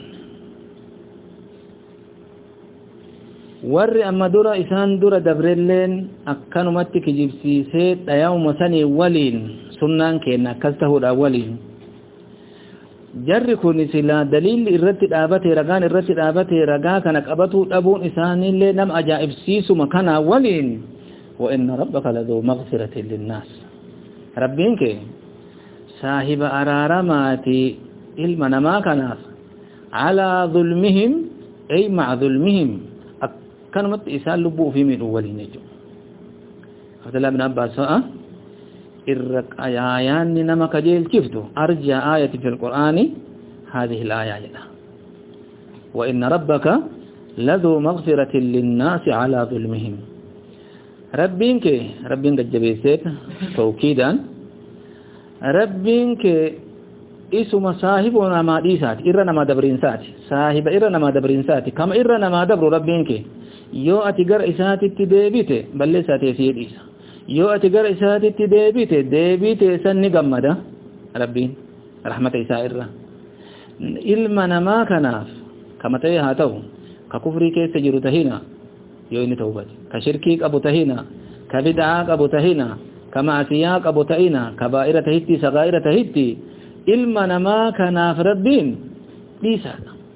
warri amma dura isaan dura dabrelleen akkanumatti kijibsiisee dhayawuma sanii waliin sunnaan kenna akkas tahuudha waliin jarri kun sila dalilli irratti dhaabate ragaan irratti dhaabate ragaa kana qabatu dhabuun isaanillee nam ajaa'ibsiisuma kana waliin wa inna rabbaka ladhu maghfiratin linnas rabbinke saahiba araaramaati ilma namaa kanaaf ala dhulmihim ay ma'a dhulmihim akkanumatti isaan lubbuu ofii miidhuu waliin jechuudha Abdullah ibn Abbas fa'a الرق آيان نما كجيل كفتو أرجى آية في القرآن هذه الآية جدا وإن ربك لذو مغفرة للناس على ظلمهم ربينك ربينك الجبيسات توكيدا ربينك اسم صاحبنا ما ديسات إرنا ما دبرين سات صاحب إرنا ما دبرين سات كم إرنا ما دبر ربينك يو أتقر إسات التدابيت بل ساتي في إيسا yoo ati gara isaatitti deebite deebite san ni gammada rabbiin rahmata isaa irra ilma namaa kanaaf kama ta'e haa ta'u ka kufrii keessa jiru tahina yoo inni tawbate ka shirkii qabu tahina ka bid'aa qabu tahina ka maasiyaa qabu tahina ka baa'ira tahitti sagaa'ira tahitti ilma namaa kanaaf rabbiin dhiisaadha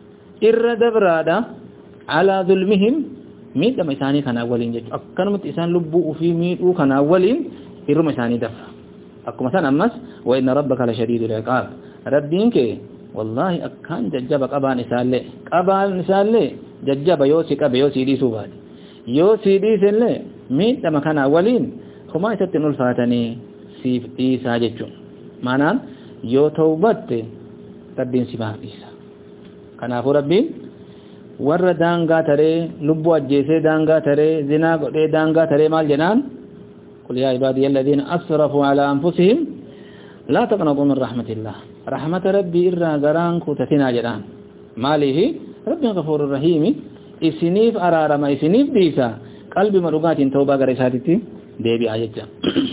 irra dabrada ala zulmihim miidhama isaanii kana waliin jechuudha akkanumatti isaan lubbuu ofii miidhuu kana waliin irruma isaanii dafa akkuma san ammas wa inna rabbaka la shadidul iqab rabbiin kee wallahi akkan jajjaba qabaan isaallee qabaan isaallee jajjaba yoo si qabe yoo si dhiisuu baate yoo si dhiisellee miidhama kana waliin kuma isatti ulfaatanii siif dhiisaa jechuudha maanaan yoo tawbatte rabbiin si baafisa kanaafuu rabbiin warra daangaa taree lubbuu ajjeesee daangaa taree zinaa godhee daangaa taree maal jedhaan qul yaa ibaadiya alladhiina asrafuu alaa anfusihim laa taqnatuu min rahmatillah rahmata rabbii irraa garaan kutatinaa jedhaan maaliifi rabbiin gafuurur rahiimi isiniif araarama isiniif dhiisa qalbima dhugaatiin tawbaa gara isaatitti deebi'aa jecha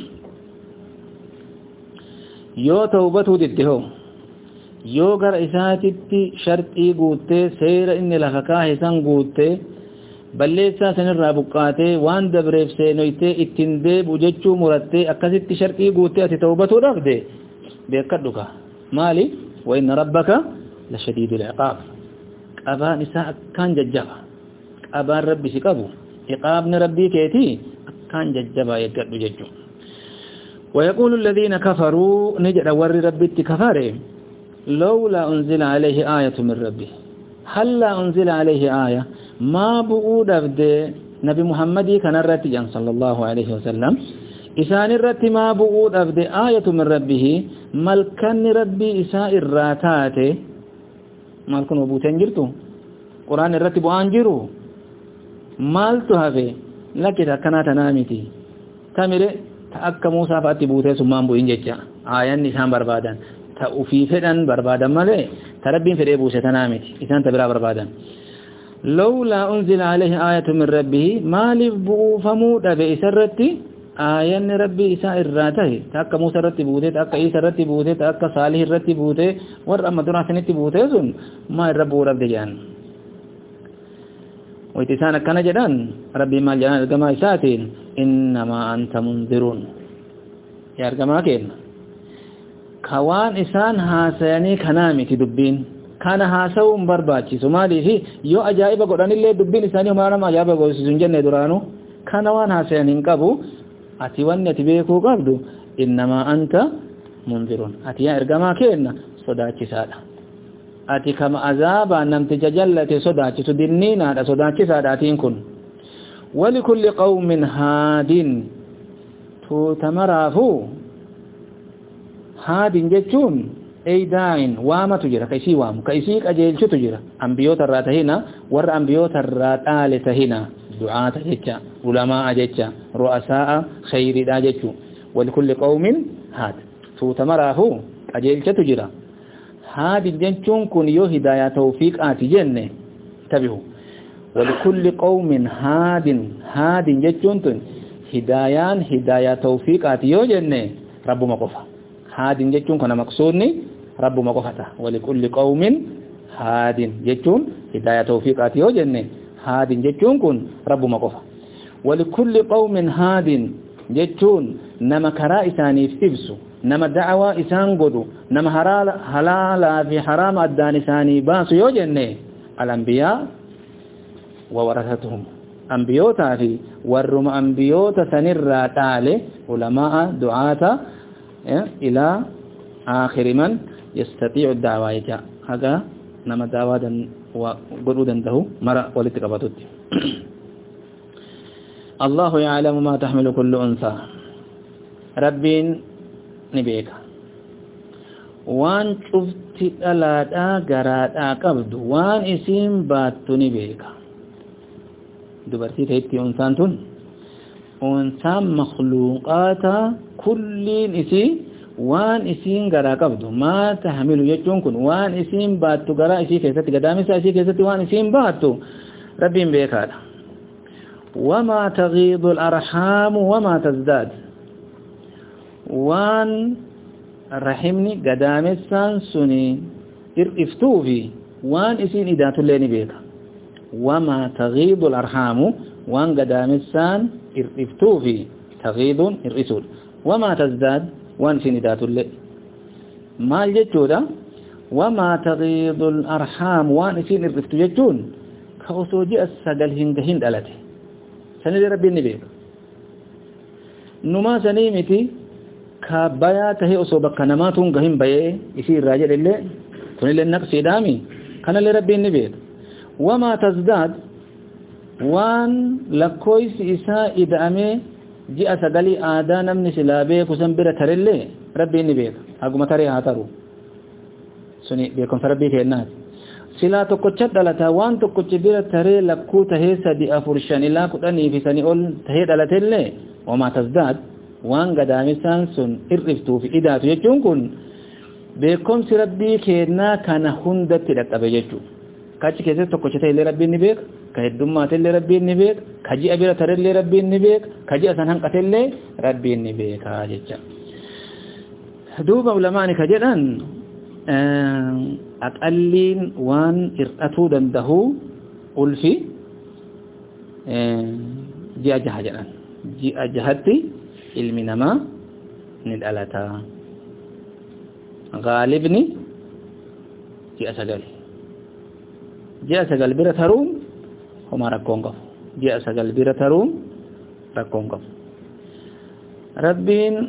yoo tawbatuu didde hoo yoo gara isaatitti sharxii guuttee seera inni lafa kaa'e san guuttee balleessaa sanirraa buqqaatee waan dabreef seenoytee ittiin deebu jechuu murattee akkasitti sharxii guuttee ati tawbatuu dhabde beekadhu ka maali wa inna rabbaka la shadiidul iqaab qabaan isaa akkaan jajjaba qabaan rabbi si qabu iqaabni rabbii keetii akkaan jajjaba eeggadhu jechuu ويقول الذين كفروا نجد ور ربي كفاره لولا أنزل عليه آية من ربه هل لا أنزل عليه آية ما بؤود أبد نبي محمد كان الرتيان صلى الله عليه وسلم إسان الرت ما بؤود أبد آية من ربه ملكن ربي إساء الراتات ملكن وبوتين جرتو قرآن الرتب أنجرو مالتو هفي لكذا كانت نامتي تامره تأكا موسى فأتي بوتي سمان بوين جيجا آيان نسان بربادان تأوفي فدن بربادان مالي تربين فدي بوسي تنامتي إسان تبرا بربادان لولا أنزل عليه آية من ربه ما لفبؤ فمود بإسرتي آيان ربي إساء الراته تأكا موسى رتي بوتي تأكا إيسا رتي بوتي تأكا صالح رتي بوتي ورأمة راسنتي بوتي سن ما الرب رب جان ويتسانا كان جدان ربي ما جان القما إساتين إنما أنت منذرون يا القما كين كوان إسان هاسياني كنامي تدبين كان هاسو مبرباتي سمالي في يو أجائب قرآن اللي دبين إساني ومانا ما أجائب قرآن سنجن درانو كان وان هاسياني انقبو أتوان يتبيكو قبدو إنما أنت منذرون أتي يا القما كين صداتي سادا ati kama azaba namtija jallate sodachi sudinina da sodachi sadatin kun wali kulli qaumin hadin to tamarafu hadin jechun aidain wama tujira kaisi wamu kaisi qajelchu tujira ambiyota ratahina war ambiyota ratale tahina du'ata jecha ulama jecha ru'asaa khairi da jechu wali kulli qaumin had to tamarafu qajelchu tujira هذه الجنون كن يو هداية توفيق آتي جنة تبهو ولكل قوم هاد هاد الجنون هدايان هداية توفيق آتي يو جنة رب مقفة هاد الجنون كنا مقصودني رب مقفة ولكل قوم هاد الجنون هداية توفيق آتي يو جنة هاد الجنون كن رب مقفة ولكل قوم هاد الجنون نما كرائساني فيبسو نما دعوة إسان قدو نما حلالا في حرام الدان إساني باسو يوجنة الأنبياء وورثتهم أنبيوتا في ورم أنبيوتا سنرى تالي علماء دعاة إلى آخر من يستطيع الدعوة يجاء هذا نما دعوة وقدو دنده مرأ ولتقبطت الله يعلم ما تحمل كل أنثى ربين ni beeka waan cufti dhalaadhaa garaadhaa qabdu waan isiin baattu ni beeka dubartii ta'etti unsaan tun unsaan makhluuqaata kulliin isii waan isiin garaa qabdu maa tahmilu jechuun kun waan isiin baattu garaa isii keessatti gadaamessa isii keessatti waan isiin baattu rabbiin beekaadha wamaa taghiidu al-arhaamu wamaa tazdaad وان رحمني قدامسان سني ارفتو في وان اسين إدات اللين بيك وما تغيض الأرحام وان قدامسان ارفتو في تغيض الرسول وما تزداد وان سين إدات اللين ما الجتو ده وما تغيض الأرحام وان إسين الرفت يجون كأسوجي السقل هنجهن دلته سنة ربي النبيك نما سنيمتي كبايا تهي أصوبك كنماتهم جهن بيه يصير راجل اللي كن اللي النقص دامي كان لربي النبيك وما تزداد وان لكويس إساء إدامي جاء سقلي آدانا من سلابيك وسنبرة ترلي ربي النبيك أقوم تري هاترو سني بيكم فربي كينات سلا تكوچت دلتا وان تكوچ بيرة تري لكو تهي سدي أفرشان الله كتاني في سني أول تهي دلتلي وما تزداد وان قدامي سانسون إرفتو في إداتو يجون كن بيكم سربي كينا كان هندت لك بيجو كاتش كيسي تكوچت اللي ربي النبيك كهدومات اللي ربي النبيك كجي أبيرة تري اللي ربي النبيك كجي أسان هنقت اللي ربي النبيك هاجتشا دوب علماني كجدان أقلين وان إرأتو دنده ألفي جاء جهجان جاء جهتي المنما ندالتا غالبني جاء سقل جاء سقل بيرة روم هما ركونغف جاء سقل بيرة روم ركونغف ربين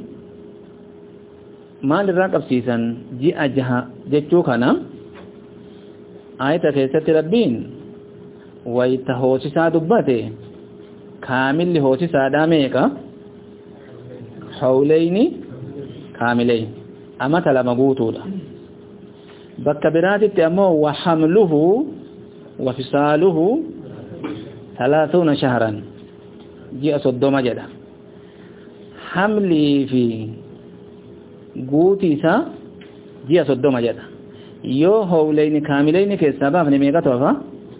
maal irraa qabsiisan ji'a jaha jechuu kana ayata keessatti rabbiin wayta hoosisaa dubbate kaamilli hoosisaadhaa meeqa hawlayni kaamilayn amata lama guutuudha bakka biraatitti ammoo wa hamluhu wa fisaaluhu thalaathuuna shahran ji'a soddoma jedha hamlii fi guuti isaa ji'a soddoma jedha yoo hawlayni kaamilayni keessaa baafne meeqa tofa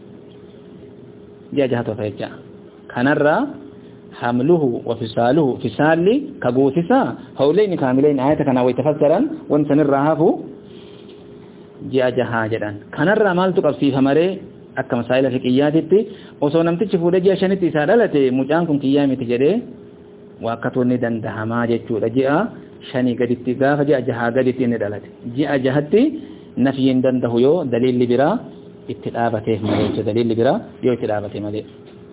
ji'a jaha tofa jecha kanarraa hamluhu wa fisaaluhu fisaalli ka guutisaa hawlayni kaamilayni ayata kana way tafassaran wan sanirraa hafu ji'a jaha jedhan kanarraa maaltu qabsiifamaree akka masaa'ila fiqiyyaatitti osoo namtichi fuudhee ji'a shanitti isaa dhalate mucaan kun kiyyaa miti jedhee waakkatoonni dandahamaa jechuudha ji'a shanii gaditti gaafa ji'a jahaa gaditti inni dhalate ji'a jahatti nafiin dandahu yoo daliilli biraa itti dhaabatee malee jechuudha daliilli biraa yoo itti dhaabatee malee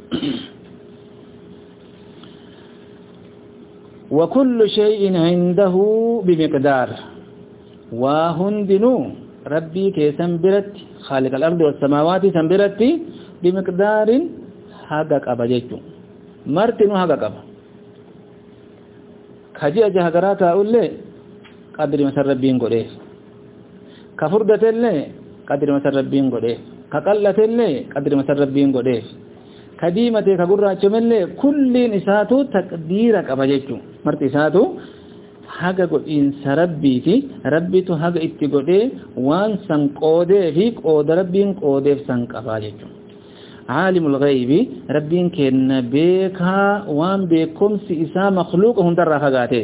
وكل شيء عنده بمقدار وهندنو ربي كيسن برت خالق الأرض والسماوات سنبرت بمقدار حقق أبجيتو مرتنو حقق أبا كجي أجه قراتا أقول لي قدر مسر ربين قريف كفردة اللي قدر مسر ربين قريف كقلة اللي قدر مسر ربين قريف كديمة كقرة شمل كل إساتو تقديرك أبجيتو مرت إساتو حقا قد إنس ربيتي ربيتو حقا اتقودي وان سنقودي فيك قود ربين قودي سنق أبجيتو عالم الغيب ربين كن بيكا وان بيكم سيسا مخلوق هندر رفقاته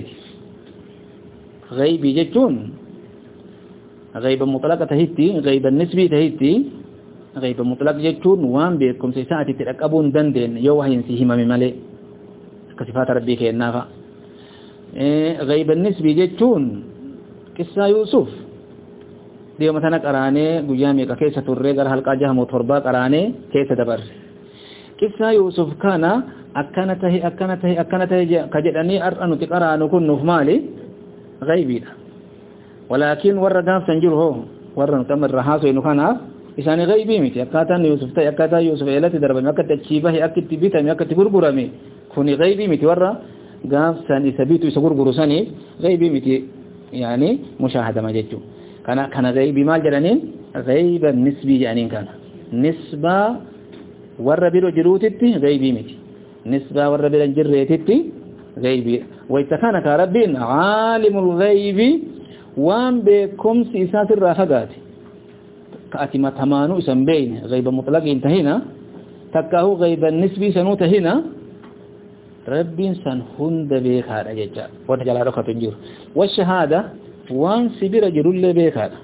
غيبي جتون غيب مطلق تهيتي غيب النسبي تهيتي غيب مطلق جتون وان بيكم سيسا تتركبون دندن يوهين سيهما ممالي كصفات ربي كنافا غيب النسبي جتون قصة يوسف ديو مثلا قرانه گویامی کا کیسه ترے گر حلقہ جہ موتربا قرانه کیسه دبر قصه یوسف کانا اکنته اکنته اکنته کجدنی ارن تقرانو كن مالي غیبی ولكن وردا سنجره ورن تمر رهاسو انه كان اسان غیبی میتی اکاتا یوسف ته اکاتا یوسف الهت درب مکت تشیبه اکت بیت مکت غرغرمی كوني غیبی میتی ورا غاف سن ثبيت يسغرغر سني غیبی میتی يعني مشاهده ما جتو كان كان غيب ما جرانين غيب النسبي جانين كان نسبة وربيرو جروتتي غيبي متي نسبة وربيرو جريتتي غيبي ويتكان كربين عالم الغيب وان بكم سيسات الرافقات كاتما تمانو اسم بين غيب مطلق انتهينا تكاهو غيب النسبي سنوتهينا ربين سن هند بك هذا ججا وتجعل رخة تنجر والشهادة وان سبير جرول بك هذا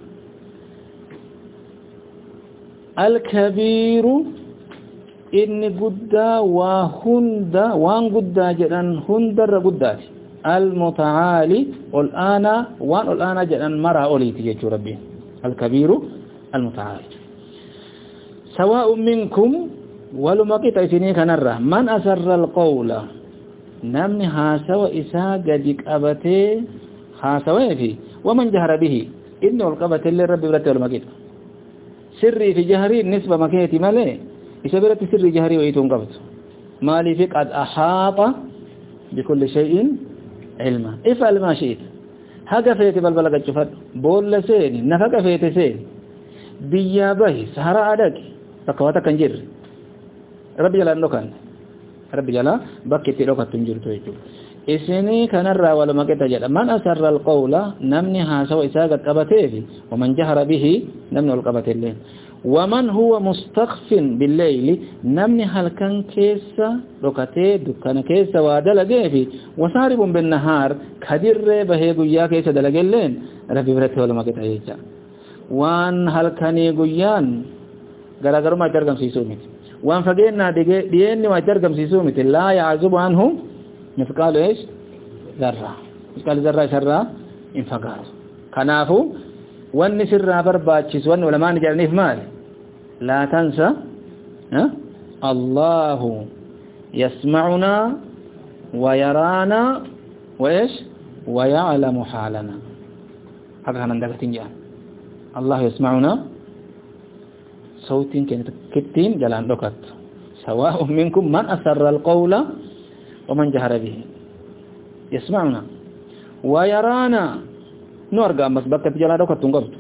الكبير إن قدا وهند وان قدا جران هندر قدات المتعالي والآن وان الآن جران مرا أولي تجيش ربي الكبير المتعال سواء منكم ولما قطع كنرة من أسر القول نمني هاسوا إساء قدك أبتي هاسوا فيه ومن جهر به إنه القبت اللي ربي برته ولما قطع سري في جهري نسبة مكيتي مالي إسابرة سري جهري وإيتون قبط مالي فيك قد أحاط بكل شيء علما افعل ما شئت هكا فيتي بالبلغة تشوفت بول سيني نفك فيتي سيني بيابه سهراء عدك فكواتا كنجر ربي جلال نوكان ربي جلال بكتي لوكا تنجر تويتو إسني كان الرا ولا ما كتجد من أسر القول نمني هاسو إساقة قبتيه ومن جهر به نمني القبت الليل ومن هو مستخف بالليل نمني هل كان كيسا لوكتي دكان كيسا وادل جيفي وصارب بالنهار كدر بهيقو يا كيسا دلق الليل ربي برته ولا ما كتجد وان هل كان يقيان غرغر ما ترغم سيسومت وان فقينا ديني ما ترغم سيسومت لا يعزب عنه مثقال ايش ذره مثقال ذره شر انفقار كنافو وان سر برباچس وان علماء نجرني مال لا تنسى ها الله يسمعنا ويرانا وايش ويعلم حالنا هذا عندك تنجان الله يسمعنا صوت كتين جلان لوكت سواء منكم من أسر القول ومن جهر به يسمعنا ويرانا نورغا مسبكت جلان لوكت تنقبت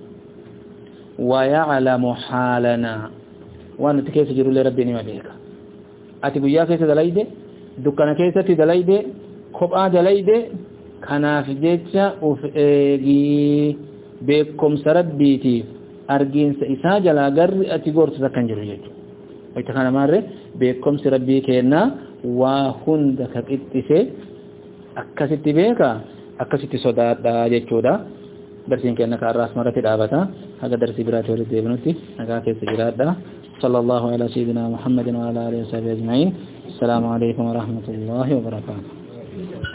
ويعلم حالنا وانا تكيس جروا لربني مبيك أتبو يا كيس دلايدي دكنا كيسة دلايدي خبآ دلايدي كناف جيتشا وفئيجي بكم سربيتي أرجين سإساء جلا قر أتقور سكن جريج ويتخانا مارة بكم سربي كينا وهند كتسي أكست بيكا أكست صدات دا جيتشودا درسين كينا كاراس مرة تدابتا هذا درسي براتي ولد ديبنوتي هذا كيس جرات دا صلى الله على سيدنا محمد وعلى آله وصحبه أجمعين السلام عليكم ورحمة الله وبركاته